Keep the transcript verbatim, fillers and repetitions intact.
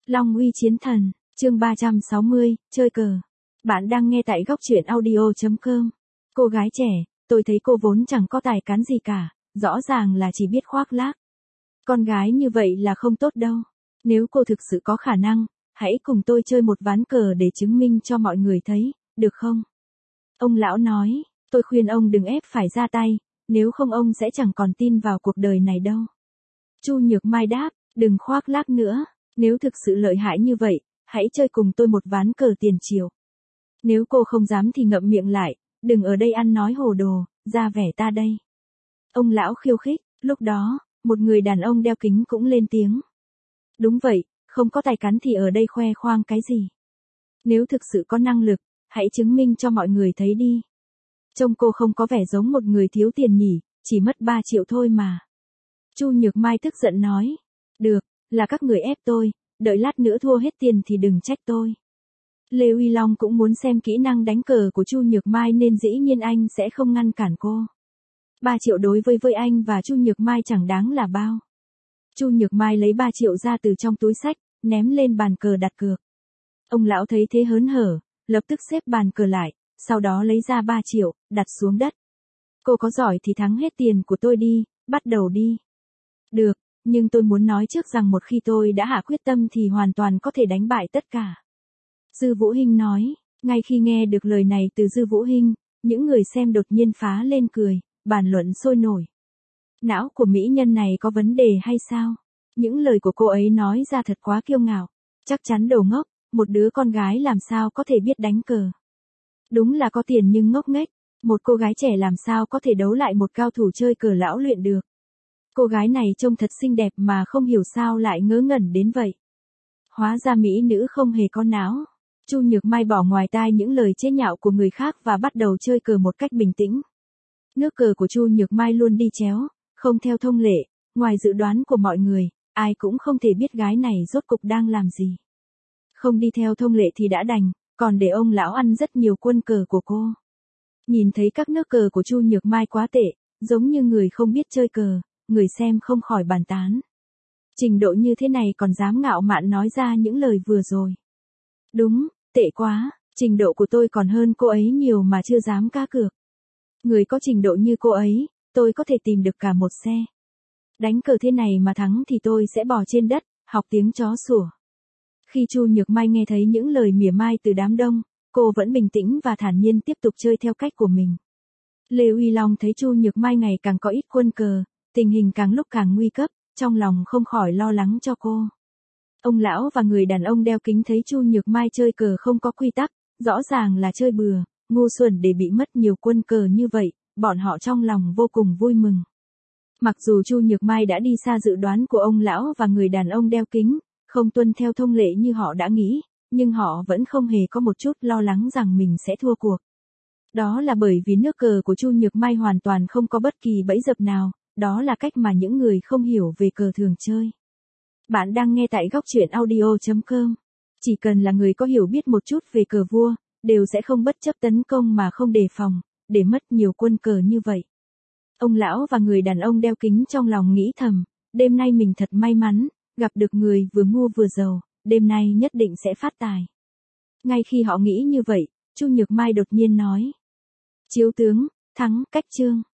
Long uy chiến thần, chương ba trăm sáu mươi, chơi cờ. Bạn đang nghe tại góc truyện audio chấm com. Cô gái trẻ, tôi thấy cô vốn chẳng có tài cán gì cả, rõ ràng là chỉ biết khoác lác. Con gái như vậy là không tốt đâu. Nếu cô thực sự có khả năng, hãy cùng tôi chơi một ván cờ để chứng minh cho mọi người thấy, được không? Ông lão nói, tôi khuyên ông đừng ép phải ra tay, nếu không ông sẽ chẳng còn tin vào cuộc đời này đâu. Chu Nhược Mai đáp, đừng khoác lác nữa, nếu thực sự lợi hại như vậy, hãy chơi cùng tôi một ván cờ tiền triệu. Nếu cô không dám thì ngậm miệng lại, đừng ở đây ăn nói hồ đồ, ra vẻ ta đây. Ông lão khiêu khích, lúc đó, một người đàn ông đeo kính cũng lên tiếng. Đúng vậy, không có tài cán thì ở đây khoe khoang cái gì. Nếu thực sự có năng lực, hãy chứng minh cho mọi người thấy đi. Trông cô không có vẻ giống một người thiếu tiền nhỉ, chỉ mất ba triệu thôi mà. Chu Nhược Mai tức giận nói, được, là các người ép tôi, đợi lát nữa thua hết tiền thì đừng trách tôi. Lê Uy Long cũng muốn xem kỹ năng đánh cờ của Chu Nhược Mai nên dĩ nhiên anh sẽ không ngăn cản cô. ba triệu đối với với anh và Chu Nhược Mai chẳng đáng là bao. Chu Nhược Mai lấy ba triệu ra từ trong túi xách, ném lên bàn cờ đặt cược. Ông lão thấy thế hớn hở, lập tức xếp bàn cờ lại, sau đó lấy ra ba triệu, đặt xuống đất. Cô có giỏi thì thắng hết tiền của tôi đi, bắt đầu đi. Được, nhưng tôi muốn nói trước rằng một khi tôi đã hạ quyết tâm thì hoàn toàn có thể đánh bại tất cả. Dư Vũ Hinh nói, ngay khi nghe được lời này từ Dư Vũ Hinh, những người xem đột nhiên phá lên cười, bàn luận sôi nổi. Não của mỹ nhân này có vấn đề hay sao? Những lời của cô ấy nói ra thật quá kiêu ngạo. Chắc chắn đồ ngốc, một đứa con gái làm sao có thể biết đánh cờ. Đúng là có tiền nhưng ngốc nghếch, một cô gái trẻ làm sao có thể đấu lại một cao thủ chơi cờ lão luyện được. Cô gái này trông thật xinh đẹp mà không hiểu sao lại ngớ ngẩn đến vậy. Hóa ra mỹ nữ không hề có não. Chu Nhược Mai bỏ ngoài tai những lời chế nhạo của người khác và bắt đầu chơi cờ một cách bình tĩnh. Nước cờ của Chu Nhược Mai luôn đi chéo, không theo thông lệ, ngoài dự đoán của mọi người, ai cũng không thể biết gái này rốt cục đang làm gì. Không đi theo thông lệ thì đã đành, còn để ông lão ăn rất nhiều quân cờ của cô. Nhìn thấy các nước cờ của Chu Nhược Mai quá tệ, giống như người không biết chơi cờ, người xem không khỏi bàn tán. Trình độ như thế này còn dám ngạo mạn nói ra những lời vừa rồi. Đúng, tệ quá, trình độ của tôi còn hơn cô ấy nhiều mà chưa dám cá cược. Người có trình độ như cô ấy, tôi có thể tìm được cả một xe. Đánh cờ thế này mà thắng thì tôi sẽ bò trên đất, học tiếng chó sủa. Khi Chu Nhược Mai nghe thấy những lời mỉa mai từ đám đông, cô vẫn bình tĩnh và thản nhiên tiếp tục chơi theo cách của mình. Lê Uy Long thấy Chu Nhược Mai ngày càng có ít quân cờ, tình hình càng lúc càng nguy cấp, trong lòng không khỏi lo lắng cho cô. Ông lão và người đàn ông đeo kính thấy Chu Nhược Mai chơi cờ không có quy tắc, rõ ràng là chơi bừa, ngu xuẩn để bị mất nhiều quân cờ như vậy, bọn họ trong lòng vô cùng vui mừng. Mặc dù Chu Nhược Mai đã đi xa dự đoán của ông lão và người đàn ông đeo kính, không tuân theo thông lệ như họ đã nghĩ, nhưng họ vẫn không hề có một chút lo lắng rằng mình sẽ thua cuộc. Đó là bởi vì nước cờ của Chu Nhược Mai hoàn toàn không có bất kỳ bẫy dập nào, đó là cách mà những người không hiểu về cờ thường chơi. Bạn đang nghe tại góc truyện audio chấm com. Chỉ cần là người có hiểu biết một chút về cờ vua, đều sẽ không bất chấp tấn công mà không đề phòng, để mất nhiều quân cờ như vậy. Ông lão và người đàn ông đeo kính trong lòng nghĩ thầm, đêm nay mình thật may mắn, gặp được người vừa ngu vừa giàu, đêm nay nhất định sẽ phát tài. Ngay khi họ nghĩ như vậy, Chu Nhược Mai đột nhiên nói. Chiếu tướng, thắng, cách chương.